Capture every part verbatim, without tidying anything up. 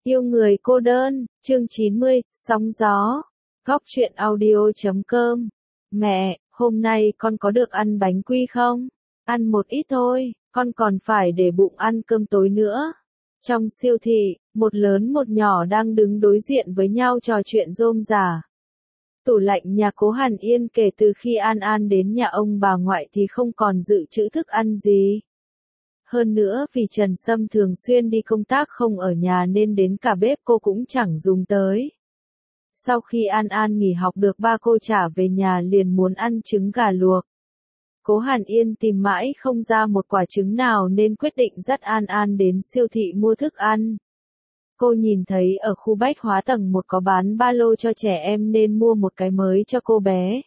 Yêu người cô đơn, chương chín mươi, sóng gió. Góc truyện audio chấm com. Mẹ, hôm nay con có được ăn bánh quy không? Ăn một ít thôi, con còn phải để bụng ăn cơm tối nữa. Trong siêu thị, một lớn một nhỏ đang đứng đối diện với nhau trò chuyện rôm rả. Tủ lạnh nhà cố Hàn Yên kể từ khi An An đến nhà ông bà ngoại thì không còn dự trữ thức ăn gì. Hơn nữa vì Trần Sâm thường xuyên đi công tác không ở nhà nên đến cả bếp cô cũng chẳng dùng tới. Sau khi An An nghỉ học được ba cô trả về nhà liền muốn ăn trứng gà luộc. Cố Hàn Yên tìm mãi không ra một quả trứng nào nên quyết định dắt An An đến siêu thị mua thức ăn. Cô nhìn thấy ở khu bách hóa tầng một có bán ba lô cho trẻ em nên mua một cái mới cho cô bé.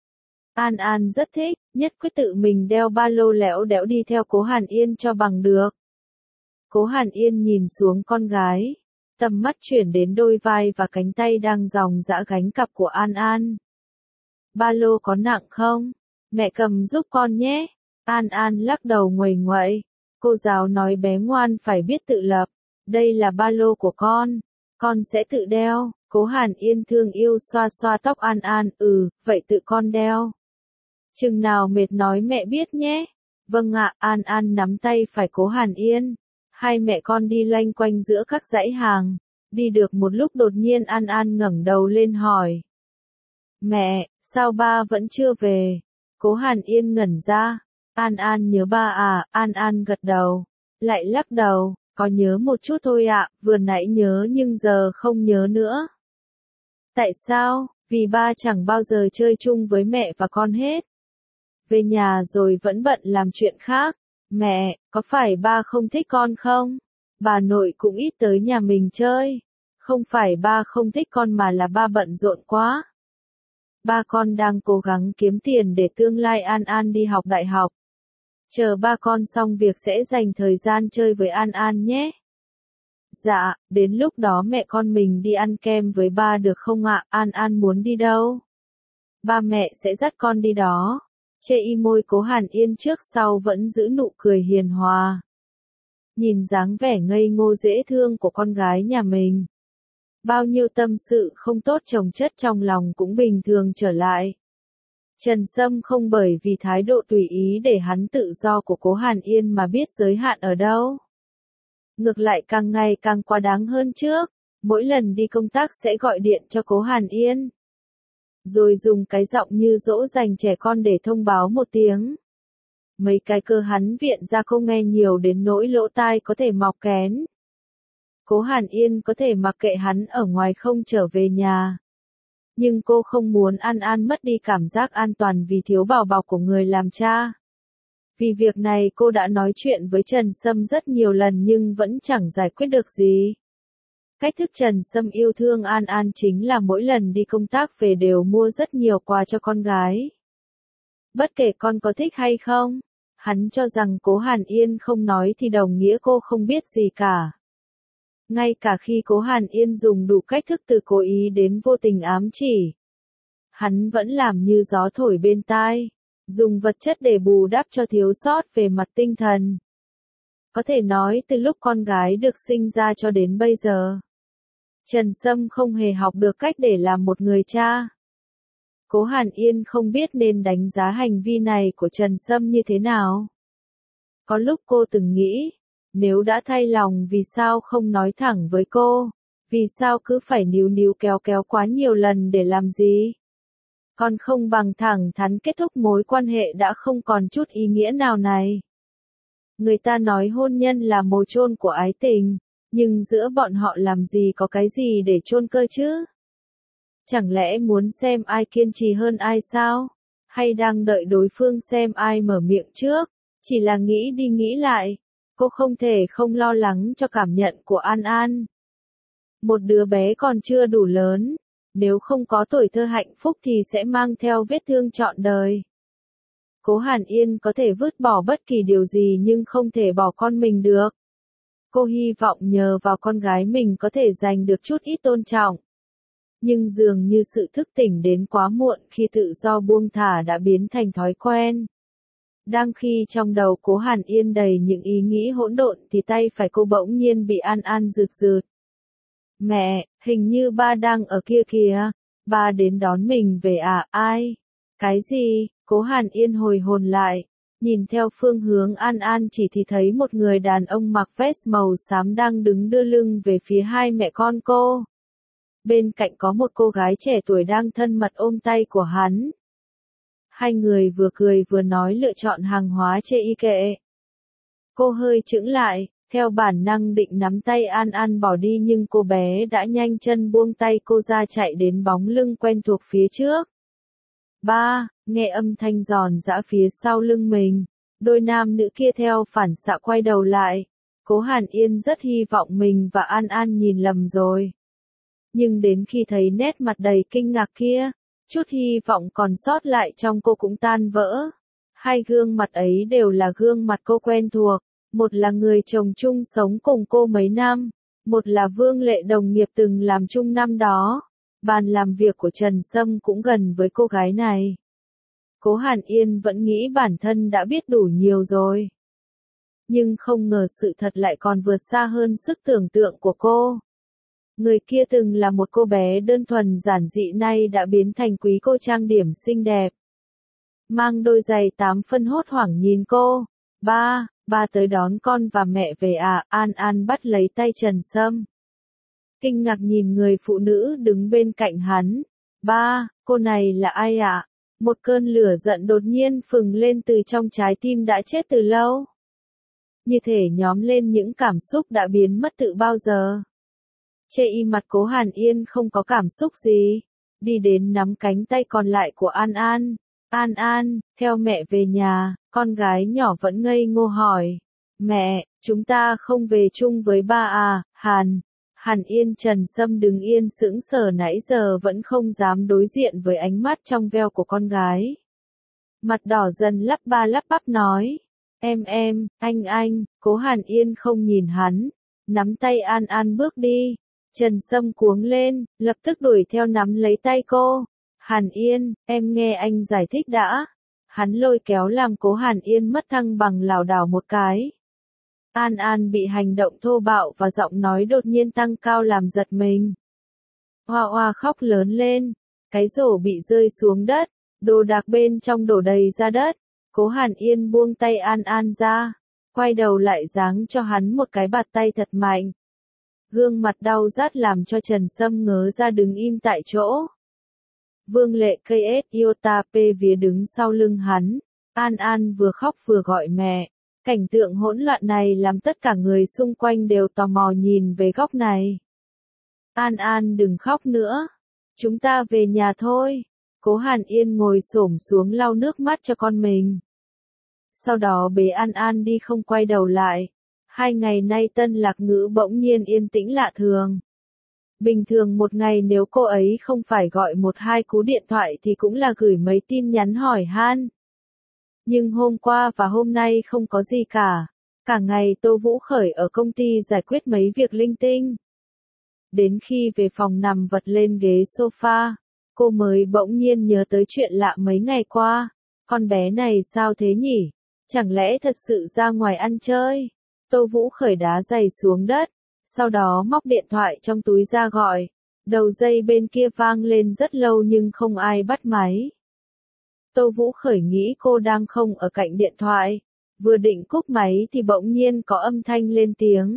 An An rất thích, nhất quyết tự mình đeo ba lô lẽo đẽo đi theo cố Hàn Yên cho bằng được. Cố Hàn Yên nhìn xuống con gái, tầm mắt chuyển đến đôi vai và cánh tay đang dòng dã gánh cặp của An An. Ba lô có nặng không? Mẹ cầm giúp con nhé. An An lắc đầu nguầy nguậy. Cô giáo nói bé ngoan phải biết tự lập. Đây là ba lô của con. Con sẽ tự đeo. Cố Hàn Yên thương yêu xoa xoa tóc An An. Ừ, vậy tự con đeo. Chừng nào mệt nói mẹ biết nhé. Vâng ạ, An An nắm tay phải cố Hàn Yên. Hai mẹ con đi loanh quanh giữa các dãy hàng. Đi được một lúc đột nhiên An An ngẩng đầu lên hỏi. Mẹ, sao ba vẫn chưa về? Cố Hàn Yên ngẩn ra. An An nhớ ba à? An An gật đầu. Lại lắc đầu. Có nhớ một chút thôi ạ, vừa nãy nhớ nhưng giờ không nhớ nữa. Tại sao? Vì ba chẳng bao giờ chơi chung với mẹ và con hết. Về nhà rồi vẫn bận làm chuyện khác. Mẹ, có phải ba không thích con không? Bà nội cũng ít tới nhà mình chơi. Không phải ba không thích con mà là ba bận rộn quá. Ba con đang cố gắng kiếm tiền để tương lai An An đi học đại học. Chờ ba con xong việc sẽ dành thời gian chơi với An An nhé. Dạ, đến lúc đó mẹ con mình đi ăn kem với ba được không ạ? An An muốn đi đâu? Ba mẹ sẽ dắt con đi đó. Chê y môi cố Hàn Yên trước sau vẫn giữ nụ cười hiền hòa. Nhìn dáng vẻ ngây ngô dễ thương của con gái nhà mình. Bao nhiêu tâm sự không tốt chồng chất trong lòng cũng bình thường trở lại. Trần Sâm không bởi vì thái độ tùy ý để hắn tự do của cố Hàn Yên mà biết giới hạn ở đâu. Ngược lại càng ngày càng quá đáng hơn trước, mỗi lần đi công tác sẽ gọi điện cho cố Hàn Yên. Rồi dùng cái giọng như dỗ dành trẻ con để thông báo một tiếng. Mấy cái cơ hắn viện ra cô nghe nhiều đến nỗi lỗ tai có thể mọc kén. Cố Hàn Yên có thể mặc kệ hắn ở ngoài không trở về nhà. Nhưng cô không muốn An An mất đi cảm giác an toàn vì thiếu bảo bọc của người làm cha. Vì việc này cô đã nói chuyện với Trần Sâm rất nhiều lần nhưng vẫn chẳng giải quyết được gì. Cách thức Trần Sâm yêu thương An An chính là mỗi lần đi công tác về đều mua rất nhiều quà cho con gái. Bất kể con có thích hay không, hắn cho rằng cố Hàn Yên không nói thì đồng nghĩa cô không biết gì cả. Ngay cả khi cố Hàn Yên dùng đủ cách thức từ cố ý đến vô tình ám chỉ. Hắn vẫn làm như gió thổi bên tai, dùng vật chất để bù đắp cho thiếu sót về mặt tinh thần. Có thể nói từ lúc con gái được sinh ra cho đến bây giờ, Trần Sâm không hề học được cách để làm một người cha. Cố Hàn Yên không biết nên đánh giá hành vi này của Trần Sâm như thế nào. Có lúc cô từng nghĩ, nếu đã thay lòng vì sao không nói thẳng với cô, vì sao cứ phải níu níu kéo kéo quá nhiều lần để làm gì? Còn không bằng thẳng thắn kết thúc mối quan hệ đã không còn chút ý nghĩa nào này. Người ta nói hôn nhân là mồ chôn của ái tình, nhưng giữa bọn họ làm gì có cái gì để chôn cơ chứ? Chẳng lẽ muốn xem ai kiên trì hơn ai sao? Hay đang đợi đối phương xem ai mở miệng trước? Chỉ là nghĩ đi nghĩ lại, cô không thể không lo lắng cho cảm nhận của An An. Một đứa bé còn chưa đủ lớn, nếu không có tuổi thơ hạnh phúc thì sẽ mang theo vết thương trọn đời. Cố Hàn Yên có thể vứt bỏ bất kỳ điều gì nhưng không thể bỏ con mình được. Cô hy vọng nhờ vào con gái mình có thể giành được chút ít tôn trọng. Nhưng dường như sự thức tỉnh đến quá muộn khi tự do buông thả đã biến thành thói quen. Đang khi trong đầu cố Hàn Yên đầy những ý nghĩ hỗn độn thì tay phải cô bỗng nhiên bị An An rượt rượt. Mẹ, hình như ba đang ở kia kìa. Ba đến đón mình về à, ai? Cái gì? Cố Hàn Yên hồi hồn lại. Nhìn theo phương hướng An An chỉ thì thấy một người đàn ông mặc vest màu xám đang đứng đưa lưng về phía hai mẹ con cô. Bên cạnh có một cô gái trẻ tuổi đang thân mật ôm tay của hắn. Hai người vừa cười vừa nói lựa chọn hàng hóa chê y kệ. Cô hơi chững lại, theo bản năng định nắm tay An An bỏ đi nhưng cô bé đã nhanh chân buông tay cô ra chạy đến bóng lưng quen thuộc phía trước. Ba, nghe âm thanh giòn giã phía sau lưng mình, đôi nam nữ kia theo phản xạ quay đầu lại. Cố Hàn Yên rất hy vọng mình và An An nhìn lầm rồi. Nhưng đến khi thấy nét mặt đầy kinh ngạc kia, chút hy vọng còn sót lại trong cô cũng tan vỡ. Hai gương mặt ấy đều là gương mặt cô quen thuộc, một là người chồng chung sống cùng cô mấy năm, một là Vương Lệ đồng nghiệp từng làm chung năm đó. Bàn làm việc của Trần Sâm cũng gần với cô gái này. Cố Hàn Yên vẫn nghĩ bản thân đã biết đủ nhiều rồi. Nhưng không ngờ sự thật lại còn vượt xa hơn sức tưởng tượng của cô. Người kia từng là một cô bé đơn thuần giản dị nay đã biến thành quý cô trang điểm xinh đẹp. Mang đôi giày tám phân hốt hoảng nhìn cô. Ba, ba tới đón con và mẹ về à, An An bắt lấy tay Trần Sâm. Kinh ngạc nhìn người phụ nữ đứng bên cạnh hắn. Ba, cô này là ai ạ? À? Một cơn lửa giận đột nhiên phừng lên từ trong trái tim đã chết từ lâu. Như thể nhóm lên những cảm xúc đã biến mất từ bao giờ. Chê y mặt Cố Hàn Yên không có cảm xúc gì. Đi đến nắm cánh tay còn lại của An An. An An, theo mẹ về nhà, con gái nhỏ vẫn ngây ngô hỏi. Mẹ, chúng ta không về chung với ba à, Hàn. Hàn Yên Trần Sâm đứng yên sững sờ nãy giờ vẫn không dám đối diện với ánh mắt trong veo của con gái. Mặt đỏ dần lắp ba lắp bắp nói. Em em, anh anh, Cố Hàn Yên không nhìn hắn. Nắm tay An An bước đi. Trần Sâm cuống lên, lập tức đuổi theo nắm lấy tay cô. Hàn Yên, em nghe anh giải thích đã. Hắn lôi kéo làm Cố Hàn Yên mất thăng bằng lảo đảo một cái. An An bị hành động thô bạo và giọng nói đột nhiên tăng cao làm giật mình. Hoa hoa khóc lớn lên, cái rổ bị rơi xuống đất, đồ đạc bên trong đổ đầy ra đất. Cố Hàn Yên buông tay An An ra, quay đầu lại giáng cho hắn một cái bạt tay thật mạnh. Gương mặt đau rát làm cho Trần Sâm ngớ ra đứng im tại chỗ. Vương Lệ ca ét Iota P vía đứng sau lưng hắn. An An vừa khóc vừa gọi mẹ. Cảnh tượng hỗn loạn này làm tất cả người xung quanh đều tò mò nhìn về góc này. An An đừng khóc nữa. Chúng ta về nhà thôi. Cố Hàn Yên ngồi xổm xuống lau nước mắt cho con mình. Sau đó bế An An đi không quay đầu lại. Hai ngày nay Tân Lạc Ngữ bỗng nhiên yên tĩnh lạ thường. Bình thường một ngày nếu cô ấy không phải gọi một hai cú điện thoại thì cũng là gửi mấy tin nhắn hỏi han. Nhưng hôm qua và hôm nay không có gì cả. Cả ngày Tô Vũ Khởi ở công ty giải quyết mấy việc linh tinh. Đến khi về phòng nằm vật lên ghế sofa, cô mới bỗng nhiên nhớ tới chuyện lạ mấy ngày qua. Con bé này sao thế nhỉ? Chẳng lẽ thật sự ra ngoài ăn chơi? Tô Vũ Khởi đá giày xuống đất, sau đó móc điện thoại trong túi ra gọi. Đầu dây bên kia vang lên rất lâu nhưng không ai bắt máy. Tô Vũ Khởi nghĩ cô đang không ở cạnh điện thoại. Vừa định cúp máy thì bỗng nhiên có âm thanh lên tiếng.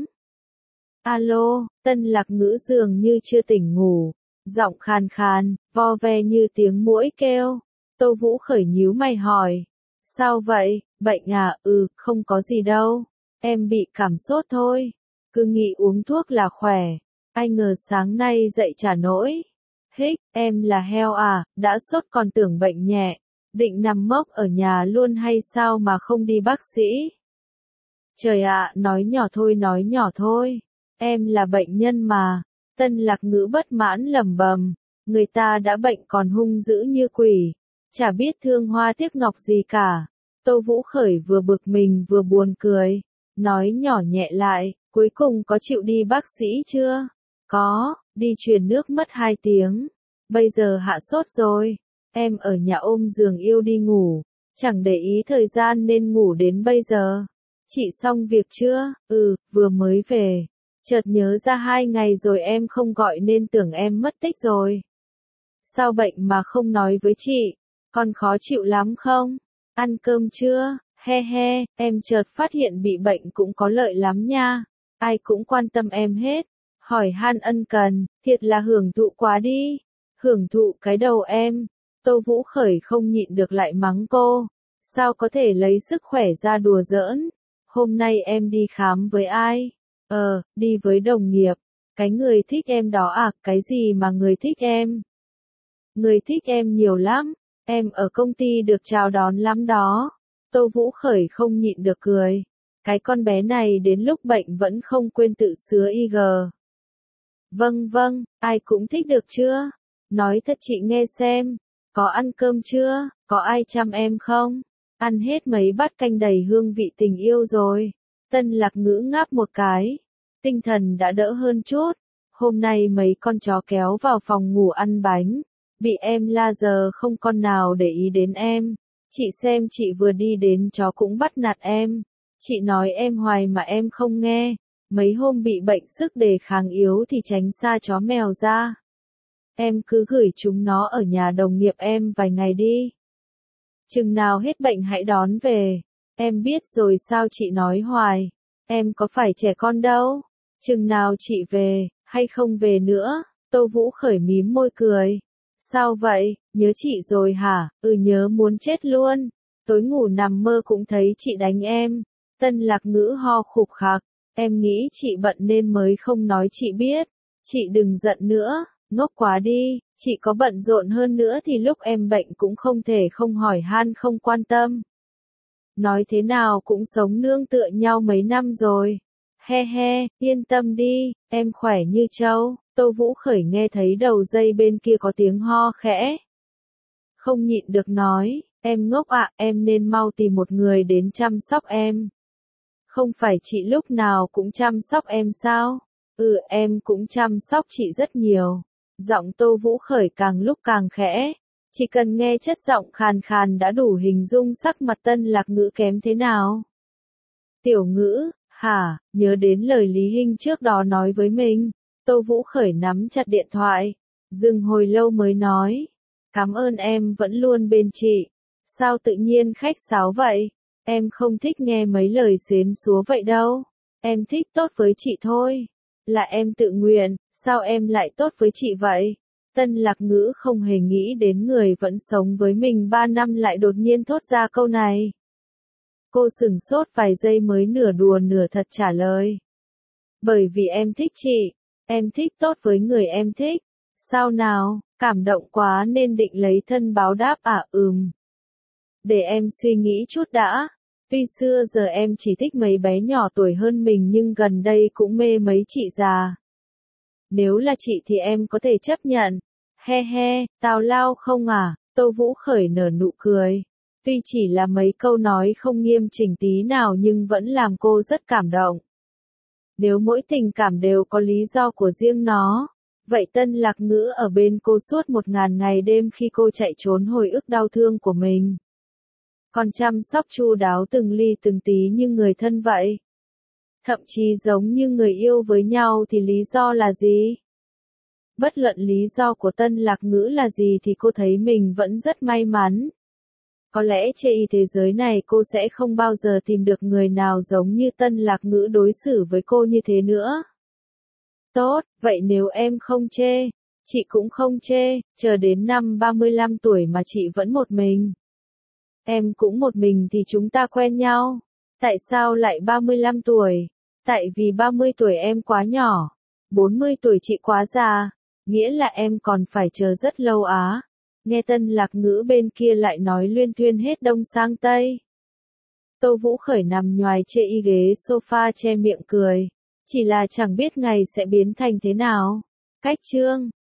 Alo, Tân Lạc Ngữ dường như chưa tỉnh ngủ. Giọng khàn khàn, vo ve như tiếng muỗi kêu. Tô Vũ Khởi nhíu mày hỏi. Sao vậy, bệnh à? Ừ, không có gì đâu. Em bị cảm sốt thôi. Cứ nghĩ uống thuốc là khỏe. Ai ngờ sáng nay dậy chả nổi. Hích, em là heo à, đã sốt còn tưởng bệnh nhẹ. Định nằm mốc ở nhà luôn hay sao mà không đi bác sĩ? Trời ạ, nói nhỏ thôi nói nhỏ thôi. Em là bệnh nhân mà. Tân Lạc Ngữ bất mãn lẩm bẩm. Người ta đã bệnh còn hung dữ như quỷ. Chả biết thương hoa tiếc ngọc gì cả. Tô Vũ Khởi vừa bực mình vừa buồn cười. Nói nhỏ nhẹ lại, cuối cùng có chịu đi bác sĩ chưa? Có, đi truyền nước mất hai tiếng. Bây giờ hạ sốt rồi. Em ở nhà ôm giường yêu đi ngủ. Chẳng để ý thời gian nên ngủ đến bây giờ. Chị xong việc chưa? Ừ, vừa mới về. Chợt nhớ ra hai ngày rồi em không gọi nên tưởng em mất tích rồi. Sao bệnh mà không nói với chị? Con khó chịu lắm không? Ăn cơm chưa? He he, em chợt phát hiện bị bệnh cũng có lợi lắm nha. Ai cũng quan tâm em hết. Hỏi han ân cần, thiệt là hưởng thụ quá đi. Hưởng thụ cái đầu em. Tô Vũ Khởi không nhịn được lại mắng cô. Sao có thể lấy sức khỏe ra đùa giỡn? Hôm nay em đi khám với ai? Ờ, đi với đồng nghiệp. Cái người thích em đó à, cái gì mà người thích em? Người thích em nhiều lắm. Em ở công ty được chào đón lắm đó. Tô Vũ Khởi không nhịn được cười. Cái con bé này đến lúc bệnh vẫn không quên tự sứa i giê. Vâng vâng, ai cũng thích được chưa? Nói thật chị nghe xem. Có ăn cơm chưa? Có ai chăm em không? Ăn hết mấy bát canh đầy hương vị tình yêu rồi. Tân Lạc Ngữ ngáp một cái. Tinh thần đã đỡ hơn chút. Hôm nay mấy con chó kéo vào phòng ngủ ăn bánh. Bị em la giờ không con nào để ý đến em. Chị xem chị vừa đi đến chó cũng bắt nạt em. Chị nói em hoài mà em không nghe. Mấy hôm bị bệnh sức đề kháng yếu thì tránh xa chó mèo ra. Em cứ gửi chúng nó ở nhà đồng nghiệp em vài ngày đi. Chừng nào hết bệnh hãy đón về. Em biết rồi sao chị nói hoài. Em có phải trẻ con đâu. Chừng nào chị về, hay không về nữa. Tô Vũ Khởi mím môi cười. Sao vậy, nhớ chị rồi hả? Ừ, nhớ muốn chết luôn. Tối ngủ nằm mơ cũng thấy chị đánh em. Tân Lạc Ngữ ho khục khạc. Em nghĩ chị bận nên mới không nói chị biết. Chị đừng giận nữa, ngốc quá đi. Chị có bận rộn hơn nữa thì lúc em bệnh cũng không thể không hỏi han không quan tâm. Nói thế nào cũng sống nương tựa nhau mấy năm rồi. He he, yên tâm đi, em khỏe như trâu. Tô Vũ Khởi nghe thấy đầu dây bên kia có tiếng ho khẽ. Không nhịn được nói, em ngốc ạ, em nên mau tìm một người đến chăm sóc em. Không phải chị lúc nào cũng chăm sóc em sao? Ừ, em cũng chăm sóc chị rất nhiều. Giọng Tô Vũ Khởi càng lúc càng khẽ. Chỉ cần nghe chất giọng khàn khàn đã đủ hình dung sắc mặt Tân Lạc Ngữ kém thế nào. Tiểu Ngữ, hả, nhớ đến lời Lý Hinh trước đó nói với mình. Tô Vũ Khởi nắm chặt điện thoại. Dừng hồi lâu mới nói. Cảm ơn em vẫn luôn bên chị. Sao tự nhiên khách sáo vậy? Em không thích nghe mấy lời xến xúa vậy đâu. Em thích tốt với chị thôi. Là em tự nguyện, sao em lại tốt với chị vậy? Tân Lạc Ngữ không hề nghĩ đến người vẫn sống với mình ba năm lại đột nhiên thốt ra câu này. Cô sửng sốt vài giây mới nửa đùa nửa thật trả lời. Bởi vì em thích chị. Em thích tốt với người em thích. Sao nào, cảm động quá nên định lấy thân báo đáp à? Ừm. Để em suy nghĩ chút đã. Tuy xưa giờ em chỉ thích mấy bé nhỏ tuổi hơn mình nhưng gần đây cũng mê mấy chị già. Nếu là chị thì em có thể chấp nhận. He he, tào lao không à? Tô Vũ Khởi nở nụ cười. Tuy chỉ là mấy câu nói không nghiêm chỉnh tí nào nhưng vẫn làm cô rất cảm động. Nếu mỗi tình cảm đều có lý do của riêng nó, vậy Tân Lạc Ngữ ở bên cô suốt một ngàn ngày đêm khi cô chạy trốn hồi ức đau thương của mình. Còn chăm sóc chu đáo từng ly từng tí như người thân vậy. Thậm chí giống như người yêu với nhau thì lý do là gì? Bất luận lý do của Tân Lạc Ngữ là gì thì cô thấy mình vẫn rất may mắn. Có lẽ trên thế giới này cô sẽ không bao giờ tìm được người nào giống như Tân Lạc Ngữ đối xử với cô như thế nữa. Tốt, vậy nếu em không chê, chị cũng không chê, chờ đến năm ba mươi lăm tuổi mà chị vẫn một mình. Em cũng một mình thì chúng ta quen nhau. Tại sao lại ba mươi lăm tuổi? Tại vì ba mươi tuổi em quá nhỏ. bốn mươi tuổi chị quá già. Nghĩa là em còn phải chờ rất lâu á. Nghe Tân Lạc Ngữ bên kia lại nói luyên thuyên hết đông sang tây. Tô Vũ Khởi nằm nhoài trên y ghế sofa che miệng cười. Chỉ là chẳng biết ngày sẽ biến thành thế nào. Cách chương